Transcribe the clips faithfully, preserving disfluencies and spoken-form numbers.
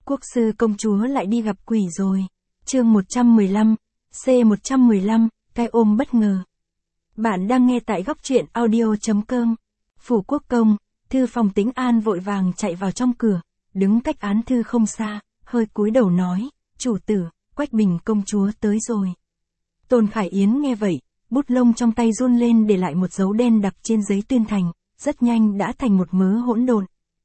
Quốc sư công chúa lại đi gặp quỷ rồi. Chương một trăm mười lăm, C một trăm mười lăm, cái ôm bất ngờ. Bạn đang nghe tại góc truyện audio chấm com. Phủ quốc công, thư phòng Tĩnh An vội vàng chạy vào trong cửa, đứng cách án thư không xa, hơi cúi đầu nói, chủ tử, Quách Bình công chúa tới rồi. Tôn Khải Yến nghe vậy, bút lông trong tay run lên để lại một dấu đen đặc trên giấy tuyên thành, rất nhanh đã thành một mớ hỗn độn.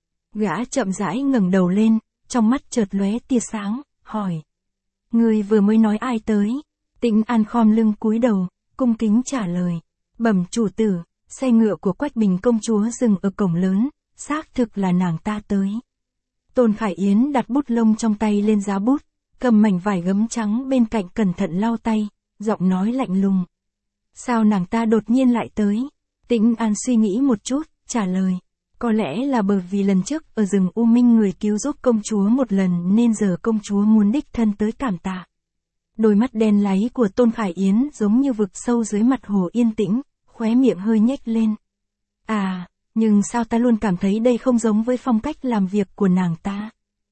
Gã chậm rãi ngẩng đầu lên, trong mắt chợt lóe tia sáng, hỏi. Người vừa mới nói ai tới? Tĩnh An khom lưng cúi đầu, cung kính trả lời. Bẩm chủ tử, xe ngựa của Quách Bình công chúa dừng ở cổng lớn, xác thực là nàng ta tới. Tôn Khải Yến đặt bút lông trong tay lên giá bút, cầm mảnh vải gấm trắng bên cạnh cẩn thận lau tay, giọng nói lạnh lùng. Sao nàng ta đột nhiên lại tới? Tĩnh An suy nghĩ một chút, trả lời. Có lẽ là bởi vì lần trước ở rừng U Minh người cứu giúp công chúa một lần nên giờ công chúa muốn đích thân tới cảm tạ. Đôi mắt đen láy của Tôn Khải Yến giống như vực sâu dưới mặt hồ yên tĩnh, khóe miệng hơi nhếch lên. À, nhưng sao ta luôn cảm thấy đây không giống với phong cách làm việc của nàng ta?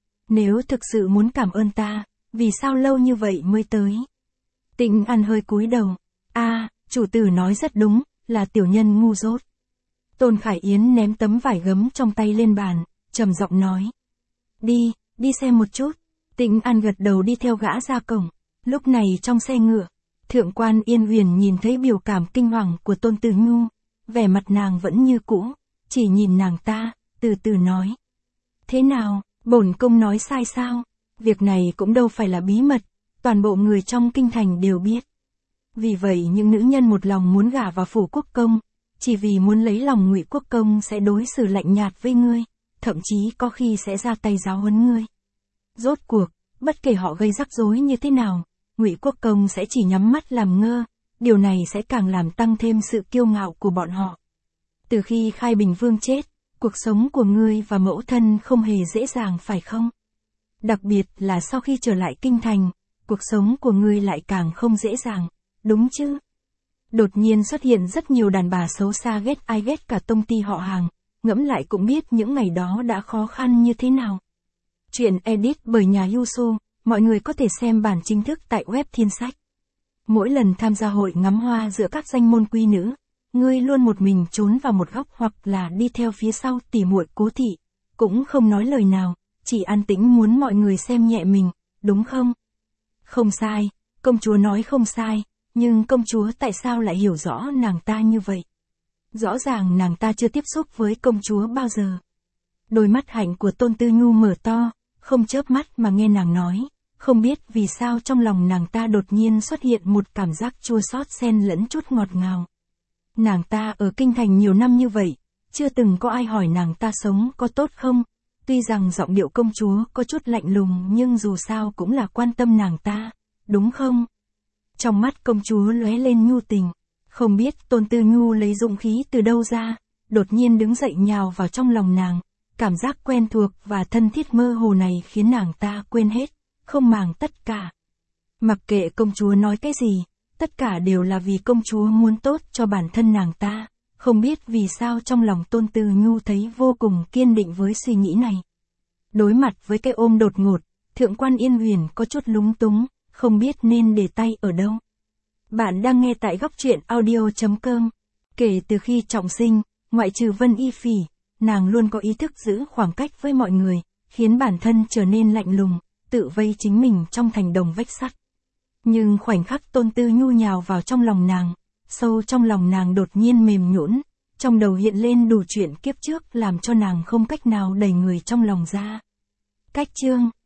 Nếu thực sự muốn cảm ơn ta, vì sao lâu như vậy mới tới? Tĩnh An hơi cúi đầu. À, chủ tử nói rất đúng, là tiểu nhân ngu dốt. Tôn Khải Yến ném tấm vải gấm trong tay lên bàn, trầm giọng nói. Đi, đi xem một chút. Tĩnh An gật đầu đi theo gã ra cổng. Lúc này trong xe ngựa, Thượng quan Yên Huyền nhìn thấy biểu cảm kinh hoàng của Tôn Tử Nhu, vẻ mặt nàng vẫn như cũ, chỉ nhìn nàng ta, từ từ nói. Thế nào, bổn công nói sai sao? Việc này cũng đâu phải là bí mật, toàn bộ người trong kinh thành đều biết. Vì vậy những nữ nhân một lòng muốn gả vào phủ quốc công, chỉ vì muốn lấy lòng Ngụy quốc công sẽ đối xử lạnh nhạt với ngươi, thậm chí có khi sẽ ra tay giáo huấn ngươi. Rốt cuộc, bất kể họ gây rắc rối như thế nào, Ngụy quốc công sẽ chỉ nhắm mắt làm ngơ, điều này sẽ càng làm tăng thêm sự kiêu ngạo của bọn họ. Từ khi Khai Bình Vương chết, cuộc sống của ngươi và mẫu thân không hề dễ dàng phải không? Đặc biệt là sau khi trở lại kinh thành, cuộc sống của ngươi lại càng không dễ dàng, đúng chứ? Đột nhiên xuất hiện rất nhiều đàn bà xấu xa ghét ai ghét cả tông ty họ hàng, ngẫm lại cũng biết những ngày đó đã khó khăn như thế nào. Chuyện edit bởi nhà Yusu, mọi người có thể xem bản chính thức tại web Thiên Sách. Mỗi lần tham gia hội ngắm hoa giữa các danh môn quý nữ, ngươi luôn một mình trốn vào một góc hoặc là đi theo phía sau tỉ muội Cố thị, cũng không nói lời nào, chỉ an tĩnh muốn mọi người xem nhẹ mình, đúng không? Không sai, công chúa nói không sai. Nhưng công chúa tại sao lại hiểu rõ nàng ta như vậy? Rõ ràng nàng ta chưa tiếp xúc với công chúa bao giờ. Đôi mắt hạnh của Tôn Tư Nhu mở to, không chớp mắt mà nghe nàng nói, không biết vì sao trong lòng nàng ta đột nhiên xuất hiện một cảm giác chua xót xen lẫn chút ngọt ngào. Nàng ta ở kinh thành nhiều năm như vậy, chưa từng có ai hỏi nàng ta sống có tốt không, tuy rằng giọng điệu công chúa có chút lạnh lùng nhưng dù sao cũng là quan tâm nàng ta, đúng không? Trong mắt công chúa lóe lên nhu tình, không biết Tôn Tư Nhu lấy dũng khí từ đâu ra, đột nhiên đứng dậy nhào vào trong lòng nàng, cảm giác quen thuộc và thân thiết mơ hồ này khiến nàng ta quên hết, không màng tất cả. Mặc kệ công chúa nói cái gì, tất cả đều là vì công chúa muốn tốt cho bản thân nàng ta, không biết vì sao trong lòng Tôn Tư Nhu thấy vô cùng kiên định với suy nghĩ này. Đối mặt với cái ôm đột ngột, Thượng quan Yên Huyền có chút lúng túng, không biết nên để tay ở đâu. Bạn đang nghe tại góc truyện audio chấm com. Kể từ khi trọng sinh, ngoại trừ Vân Y Phỉ, nàng luôn có ý thức giữ khoảng cách với mọi người, khiến bản thân trở nên lạnh lùng, tự vây chính mình trong thành đồng vách sắt. Nhưng khoảnh khắc Tôn Tư Nhu nhào vào trong lòng nàng, sâu trong lòng nàng đột nhiên mềm nhũn, trong đầu hiện lên đủ chuyện kiếp trước làm cho nàng không cách nào đẩy người trong lòng ra. Cách chương